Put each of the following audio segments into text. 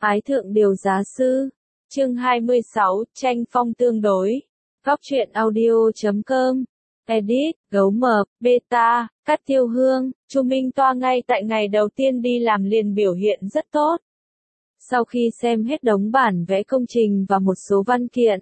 Ái thượng điều giá sư. Chương 26, tranh phong tương đối. Góc truyện audio.com. Edit, gấu mập, beta, Cát Tiêu Hương, Chu Minh Toa ngay tại ngày đầu tiên đi làm liền biểu hiện rất tốt. Sau khi xem hết đống bản vẽ công trình và một số văn kiện,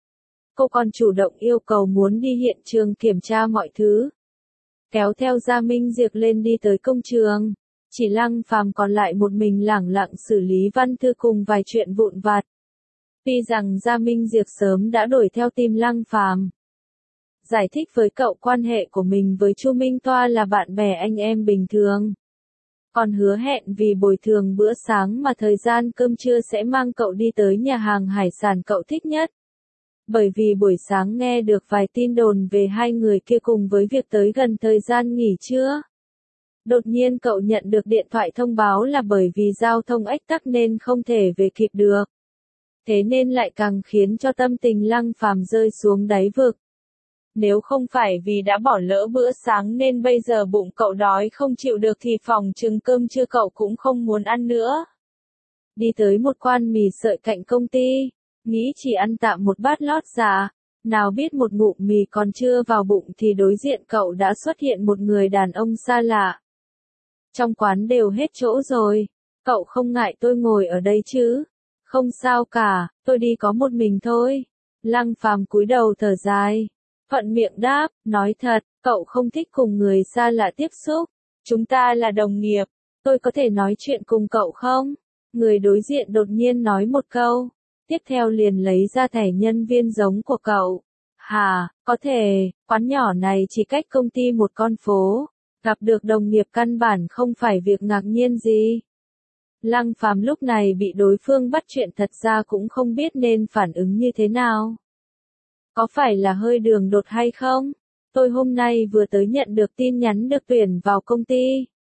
cô còn chủ động yêu cầu muốn đi hiện trường kiểm tra mọi thứ. Kéo theo Gia Minh Diệp lên đi tới công trường, chỉ Lăng Phàm còn lại một mình lẳng lặng xử lý văn thư cùng vài chuyện vụn vặt. Tuy rằng Gia Minh Diệp sớm đã đuổi theo tìm Lăng Phàm, giải thích với cậu quan hệ của mình với Chu Minh Toa là bạn bè anh em bình thường. Còn hứa hẹn vì bồi thường bữa sáng mà thời gian cơm trưa sẽ mang cậu đi tới nhà hàng hải sản cậu thích nhất. Bởi vì buổi sáng nghe được vài tin đồn về hai người kia cùng với việc tới gần thời gian nghỉ trưa. Đột nhiên cậu nhận được điện thoại thông báo là bởi vì giao thông ách tắc nên không thể về kịp được. Thế nên lại càng khiến cho tâm tình Lăng Phàm rơi xuống đáy vực. Nếu không phải vì đã bỏ lỡ bữa sáng nên bây giờ bụng cậu đói không chịu được thì phòng chừng cơm trưa cậu cũng không muốn ăn nữa. Đi tới một quán mì sợi cạnh công ty, nghĩ chỉ ăn tạm một bát lót dạ, nào biết một ngụm mì còn chưa vào bụng thì đối diện cậu đã xuất hiện một người đàn ông xa lạ. Trong quán đều hết chỗ rồi, cậu không ngại tôi ngồi ở đây chứ? Không sao cả, tôi đi có một mình thôi. Lăng Phàm cúi đầu thở dài, thuận miệng đáp, nói thật, cậu không thích cùng người xa lạ tiếp xúc. Chúng ta là đồng nghiệp, tôi có thể nói chuyện cùng cậu không? Người đối diện đột nhiên nói một câu, tiếp theo liền lấy ra thẻ nhân viên giống của cậu. Hà, có thể, quán nhỏ này chỉ cách công ty một con phố, gặp được đồng nghiệp căn bản không phải việc ngạc nhiên gì. Lăng Phàm lúc này bị đối phương bắt chuyện thật ra cũng không biết nên phản ứng như thế nào. Có phải là hơi đường đột hay không? Tôi hôm nay vừa tới nhận được tin nhắn được tuyển vào công ty.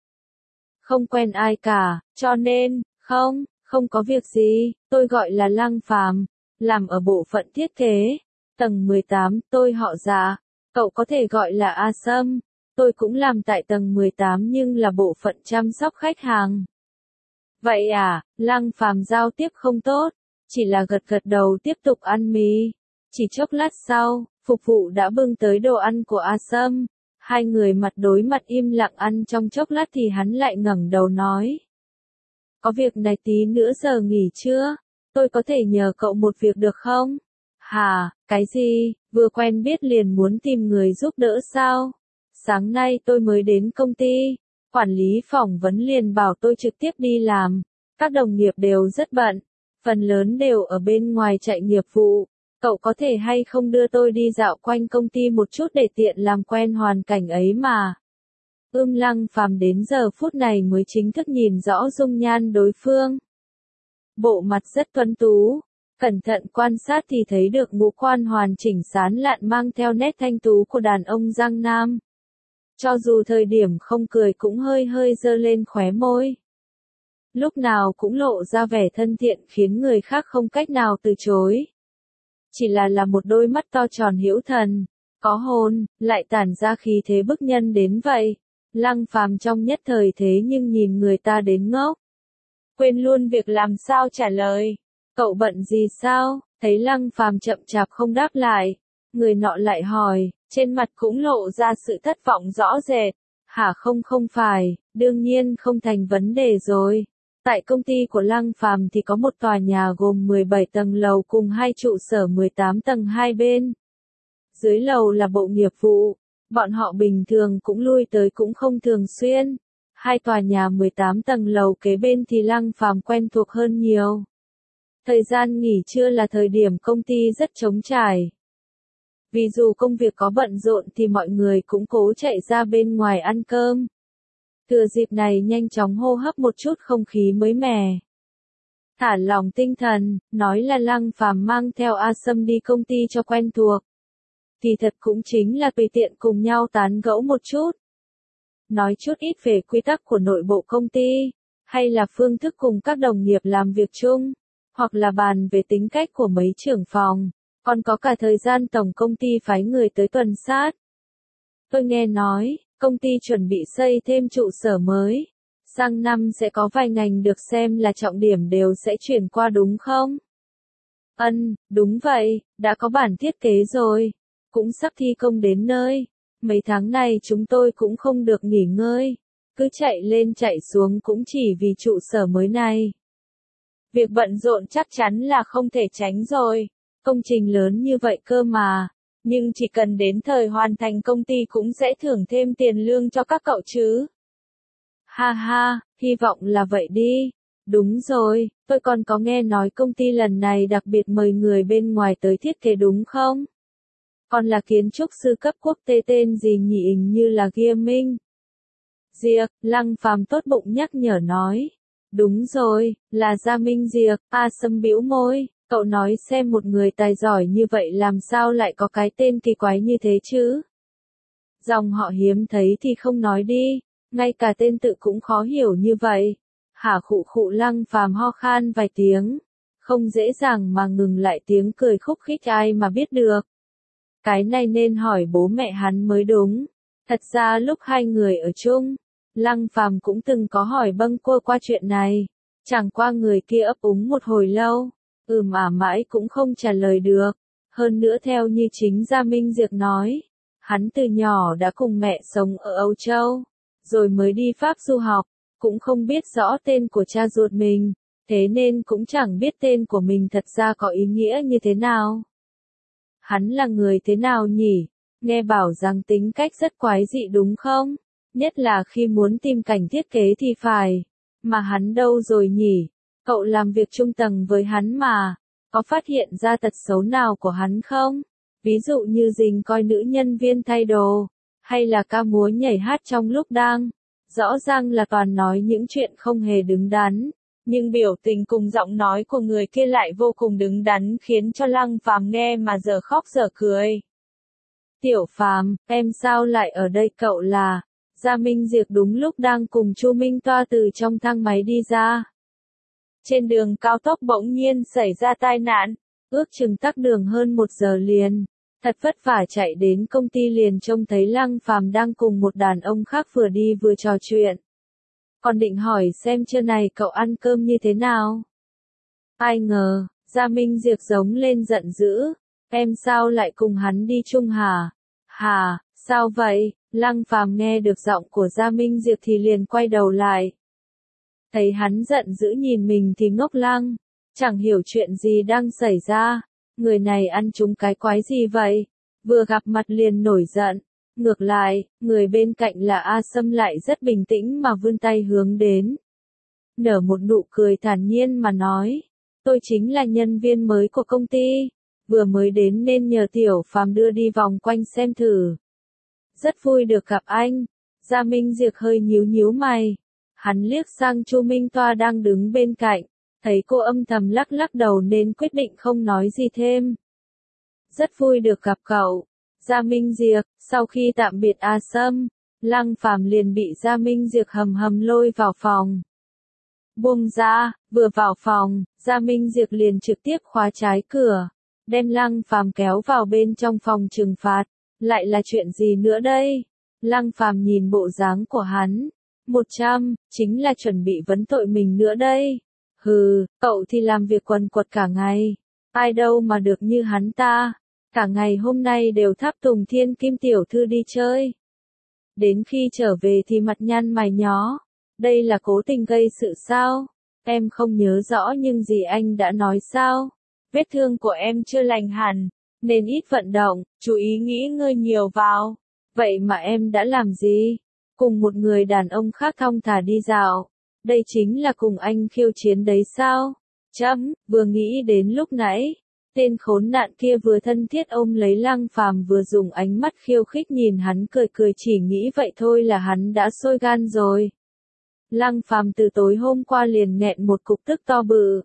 Không quen ai cả, cho nên, không có việc gì, tôi gọi là Lăng Phàm, làm ở bộ phận thiết kế, tầng 18, tôi họ Dạ, cậu có thể gọi là A Sâm, tôi cũng làm tại tầng 18 nhưng là bộ phận chăm sóc khách hàng. Vậy à, Lăng Phàm giao tiếp không tốt, chỉ là gật gật đầu tiếp tục ăn mì. Chỉ chốc lát sau, phục vụ đã bưng tới đồ ăn của A Sâm. Hai người mặt đối mặt im lặng ăn trong chốc lát thì hắn lại ngẩng đầu nói. Có việc này tí nữa giờ nghỉ chưa? Tôi có thể nhờ cậu một việc được không? Hà, cái gì, vừa quen biết liền muốn tìm người giúp đỡ sao? Sáng nay tôi mới đến công ty, quản lý phỏng vấn liền bảo tôi trực tiếp đi làm. Các đồng nghiệp đều rất bận, phần lớn đều ở bên ngoài chạy nghiệp vụ. Cậu có thể hay không đưa tôi đi dạo quanh công ty một chút để tiện làm quen hoàn cảnh ấy mà. Lăng Phàm đến giờ phút này mới chính thức nhìn rõ dung nhan đối phương. Bộ mặt rất tuấn tú, cẩn thận quan sát thì thấy được ngũ quan hoàn chỉnh sán lạn mang theo nét thanh tú của đàn ông Giang Nam. Cho dù thời điểm không cười cũng hơi hơi giơ lên khóe môi. Lúc nào cũng lộ ra vẻ thân thiện khiến người khác không cách nào từ chối. Chỉ là một đôi mắt to tròn hữu thần, có hồn, lại tản ra khí thế bức nhân đến vậy. Lăng Phàm trong nhất thời thế nhưng nhìn người ta đến ngốc. Quên luôn việc làm sao trả lời. Cậu bận gì sao? Thấy Lăng Phàm chậm chạp không đáp lại. Người nọ lại hỏi, trên mặt cũng lộ ra sự thất vọng rõ rệt. Hả không phải, đương nhiên không thành vấn đề rồi. Tại công ty của Lăng Phàm thì có một tòa nhà gồm 17 tầng lầu cùng hai trụ sở 18 tầng hai bên. Dưới lầu là bộ nghiệp vụ, bọn họ bình thường cũng lui tới cũng không thường xuyên. Hai tòa nhà 18 tầng lầu kế bên thì Lăng Phàm quen thuộc hơn nhiều. Thời gian nghỉ trưa là thời điểm công ty rất trống trải. Vì dù công việc có bận rộn thì mọi người cũng cố chạy ra bên ngoài ăn cơm. Thừa dịp này nhanh chóng hô hấp một chút không khí mới mẻ. Thả lỏng tinh thần, nói là Lăng Phàm mang theo A Sâm đi công ty cho quen thuộc. Thì thật cũng chính là tùy tiện cùng nhau tán gẫu một chút. Nói chút ít về quy tắc của nội bộ công ty, hay là phương thức cùng các đồng nghiệp làm việc chung, hoặc là bàn về tính cách của mấy trưởng phòng, còn có cả thời gian tổng công ty phái người tới tuần sát. Tôi nghe nói, công ty chuẩn bị xây thêm trụ sở mới. sang năm sẽ có vài ngành được xem là trọng điểm đều sẽ chuyển qua đúng không? Đúng vậy, đã có bản thiết kế rồi, cũng sắp thi công đến nơi. Mấy tháng này chúng tôi cũng không được nghỉ ngơi, cứ chạy lên chạy xuống cũng chỉ vì trụ sở mới này. Việc bận rộn chắc chắn là không thể tránh rồi, công trình lớn như vậy cơ mà, nhưng chỉ cần đến thời hoàn thành công ty cũng sẽ thưởng thêm tiền lương cho các cậu chứ. Ha ha, hy vọng là vậy đi. Đúng rồi, tôi còn có nghe nói công ty lần này đặc biệt mời người bên ngoài tới thiết kế đúng không? Còn là kiến trúc sư cấp quốc tế tên gì nhỉ, hình như là Gia Minh Diệc. Lăng Phàm tốt bụng nhắc nhở nói. Đúng rồi, là Gia Minh Diệc. A Sâm bĩu môi, cậu nói xem, một người tài giỏi như vậy làm sao lại có cái tên kỳ quái như thế chứ? Dòng họ hiếm thấy thì không nói đi, ngay cả tên tự cũng khó hiểu như vậy. Hả, khụ khụ. Lăng Phàm ho khan vài tiếng, không dễ dàng mà ngừng lại tiếng cười khúc khích, ai mà biết được. Cái này nên hỏi bố mẹ hắn mới đúng. Thật ra lúc hai người ở chung, Lăng Phàm cũng từng có hỏi bâng quơ qua chuyện này. Chẳng qua người kia ấp úng một hồi lâu, mãi cũng không trả lời được. Hơn nữa theo như chính Gia Minh Diệc nói, hắn từ nhỏ đã cùng mẹ sống ở Âu Châu, rồi mới đi Pháp du học, cũng không biết rõ tên của cha ruột mình, thế nên cũng chẳng biết tên của mình thật ra có ý nghĩa như thế nào. Hắn là người thế nào nhỉ? Nghe bảo rằng tính cách rất quái dị đúng không? Nhất là khi muốn tìm cảnh thiết kế thì phải. Mà hắn đâu rồi nhỉ? Cậu làm việc chung tầng với hắn mà. Có phát hiện ra tật xấu nào của hắn không? Ví dụ như rình coi nữ nhân viên thay đồ, hay là ca múa nhảy hát trong lúc đang. Rõ ràng là toàn nói những chuyện không hề đứng đắn. Nhưng biểu tình cùng giọng nói của người kia lại vô cùng đứng đắn, khiến cho Lăng Phàm nghe mà giờ khóc giờ cười. Tiểu Phàm, em sao lại ở đây? Cậu là? Gia Minh Diệc đúng lúc đang cùng Chu Minh Toa từ trong thang máy đi ra. Trên đường cao tốc bỗng nhiên xảy ra tai nạn, ước chừng tắc đường hơn 1 giờ liền. Thật vất vả chạy đến công ty liền trông thấy Lăng Phàm đang cùng một đàn ông khác vừa đi vừa trò chuyện. Còn định hỏi xem trưa này cậu ăn cơm như thế nào. Ai ngờ, Gia Minh Diệc giống lên giận dữ. Em sao lại cùng hắn đi chung hả? Hả, sao vậy? Lăng Phàm nghe được giọng của Gia Minh Diệc thì liền quay đầu lại. Thấy hắn giận dữ nhìn mình thì ngốc lăng, chẳng hiểu chuyện gì đang xảy ra. Người này ăn trúng cái quái gì vậy? Vừa gặp mặt liền nổi giận. Ngược lại, người bên cạnh là A Sâm lại rất bình tĩnh mà vươn tay hướng đến. Nở một nụ cười thản nhiên mà nói. Tôi chính là nhân viên mới của công ty. Vừa mới đến nên nhờ Tiểu Phàm đưa đi vòng quanh xem thử. Rất vui được gặp anh. Gia Minh Diệc hơi nhíu nhíu mày. Hắn liếc sang Chu Minh Toa đang đứng bên cạnh. Thấy cô âm thầm lắc lắc đầu nên quyết định không nói gì thêm. Rất vui được gặp cậu. Gia Minh Diệc. Sau khi tạm biệt A Sâm, Lăng Phàm liền bị Gia Minh Diệc hầm hầm lôi vào phòng. Buông ra, vừa vào phòng, Gia Minh Diệc liền trực tiếp khóa trái cửa, đem Lăng Phàm kéo vào bên trong phòng trừng phạt. Lại là chuyện gì nữa đây? Lăng Phàm nhìn bộ dáng của hắn. 100, chính là chuẩn bị vấn tội mình nữa đây. Hừ, cậu thì làm việc quần quật cả ngày. Ai đâu mà được như hắn ta. Cả ngày hôm nay đều tháp tùng Thiên Kim tiểu thư đi chơi. Đến khi trở về thì mặt nhăn mày nhó. Đây là cố tình gây sự sao? Em không nhớ rõ nhưng gì anh đã nói sao? Vết thương của em chưa lành hẳn, nên ít vận động, chú ý nghỉ ngơi nhiều vào. Vậy mà em đã làm gì? Cùng một người đàn ông khác thong thả đi dạo. Đây chính là cùng anh khiêu chiến đấy sao? Vừa nghĩ đến lúc nãy, tên khốn nạn kia vừa thân thiết ôm lấy Lăng Phàm vừa dùng ánh mắt khiêu khích nhìn hắn cười cười, chỉ nghĩ vậy thôi là hắn đã sôi gan rồi. Lăng Phàm từ tối hôm qua liền nghẹn một cục tức to bự.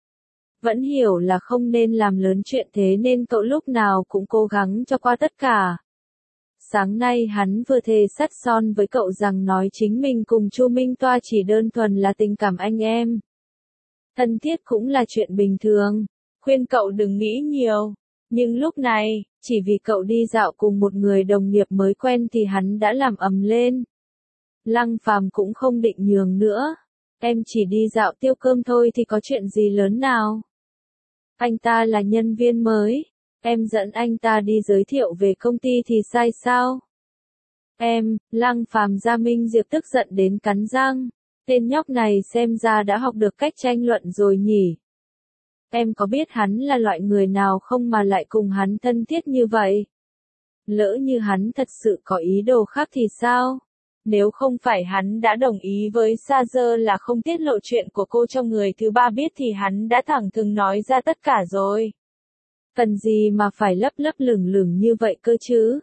Vẫn hiểu là không nên làm lớn chuyện thế nên cậu lúc nào cũng cố gắng cho qua tất cả. Sáng nay hắn vừa thề sắt son với cậu rằng nói chính mình cùng Chu Minh Toa chỉ đơn thuần là tình cảm anh em. Thân thiết cũng là chuyện bình thường, khuyên cậu đừng nghĩ nhiều. Nhưng lúc này, chỉ vì cậu đi dạo cùng một người đồng nghiệp mới quen thì hắn đã làm ầm lên. Lăng Phàm cũng không định nhường nữa. Em chỉ đi dạo tiêu cơm thôi thì có chuyện gì lớn nào. Anh ta là nhân viên mới. Em dẫn anh ta đi giới thiệu về công ty thì sai sao? Lăng Phàm Gia Minh Diệp tức giận đến cắn răng. Tên nhóc này xem ra đã học được cách tranh luận rồi nhỉ. Em có biết hắn là loại người nào không mà lại cùng hắn thân thiết như vậy? Lỡ như hắn thật sự có ý đồ khác thì sao? Nếu không phải hắn đã đồng ý với Sa Dơ là không tiết lộ chuyện của cô cho người thứ ba biết thì hắn đã thẳng thừng nói ra tất cả rồi. Cần gì mà phải lấp lấp lửng lửng như vậy cơ chứ?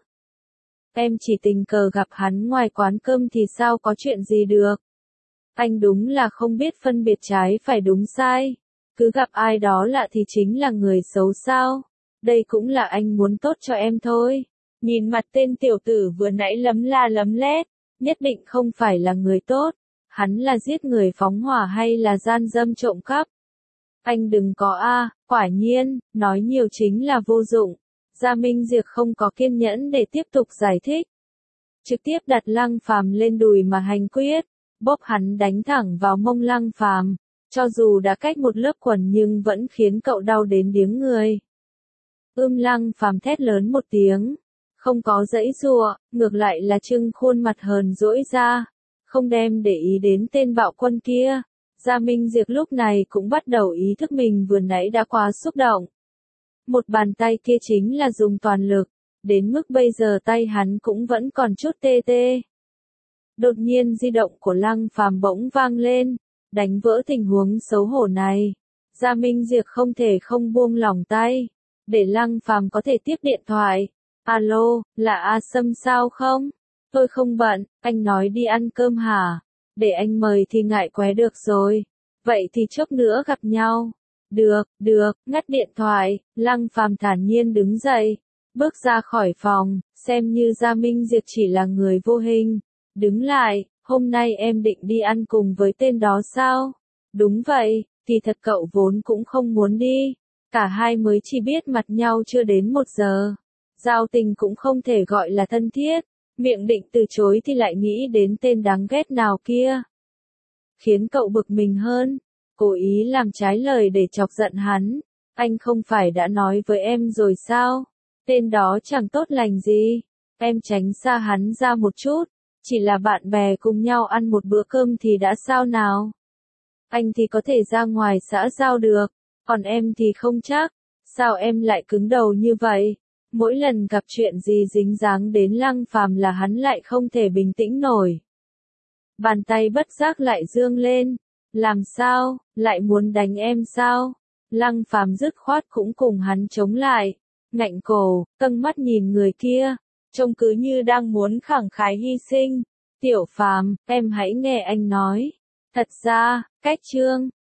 Em chỉ tình cờ gặp hắn ngoài quán cơm thì sao có chuyện gì được? Anh đúng là không biết phân biệt trái phải đúng sai. Cứ gặp ai đó lạ thì chính là người xấu sao? Đây cũng là anh muốn tốt cho em thôi. Nhìn mặt tên tiểu tử vừa nãy lấm la lấm lét, nhất định không phải là người tốt. Hắn là giết người phóng hỏa hay là gian dâm trộm cắp? Anh đừng có quả nhiên, nói nhiều chính là vô dụng. Gia Minh Diệp không có kiên nhẫn để tiếp tục giải thích. Trực tiếp đặt Lăng Phàm lên đùi mà hành quyết, bóp hắn đánh thẳng vào mông Lăng Phàm, cho dù đã cách một lớp quần nhưng vẫn khiến cậu đau đến điếng người. Lăng Phàm thét lớn một tiếng, không có giãy giụa, ngược lại là trưng khuôn mặt hờn dỗi ra, không đem để ý đến tên bạo quân kia. Gia Minh Diệp lúc này cũng bắt đầu ý thức mình vừa nãy đã quá xúc động. Một bàn tay kia chính là dùng toàn lực, đến mức bây giờ tay hắn cũng vẫn còn chút tê tê. Đột nhiên di động của Lăng Phàm bỗng vang lên, đánh vỡ tình huống xấu hổ này. Gia Minh Diệp không thể không buông lỏng tay, để Lăng Phàm có thể tiếp điện thoại. Alo, là A Sâm sao không? Tôi không bận, anh nói đi ăn cơm hả? Để anh mời thì ngại quá được rồi. Vậy thì chốc nữa gặp nhau. Được, ngắt điện thoại, Lăng Phàm thản nhiên đứng dậy, bước ra khỏi phòng, xem như Gia Minh Diệp chỉ là người vô hình. Đứng lại, hôm nay em định đi ăn cùng với tên đó sao? Đúng vậy, thì thật cậu vốn cũng không muốn đi. Cả hai mới chỉ biết mặt nhau chưa đến 1 giờ. Giao tình cũng không thể gọi là thân thiết. Miệng định từ chối thì lại nghĩ đến tên đáng ghét nào kia. Khiến cậu bực mình hơn. Cố ý làm trái lời để chọc giận hắn. Anh không phải đã nói với em rồi sao? Tên đó chẳng tốt lành gì. Em tránh xa hắn ra một chút. Chỉ là bạn bè cùng nhau ăn một bữa cơm thì đã sao nào? Anh thì có thể ra ngoài xã giao được. Còn em thì không chắc. Sao em lại cứng đầu như vậy? Mỗi lần gặp chuyện gì dính dáng đến Lăng Phàm là hắn lại không thể bình tĩnh nổi. Bàn tay bất giác lại dương lên. Làm sao, lại muốn đánh em sao? Lăng Phàm dứt khoát cũng cùng hắn chống lại. Ngạnh cổ, căng mắt nhìn người kia. Trông cứ như đang muốn khẳng khái hy sinh. Tiểu Phàm, em hãy nghe anh nói. Thật ra, cách chương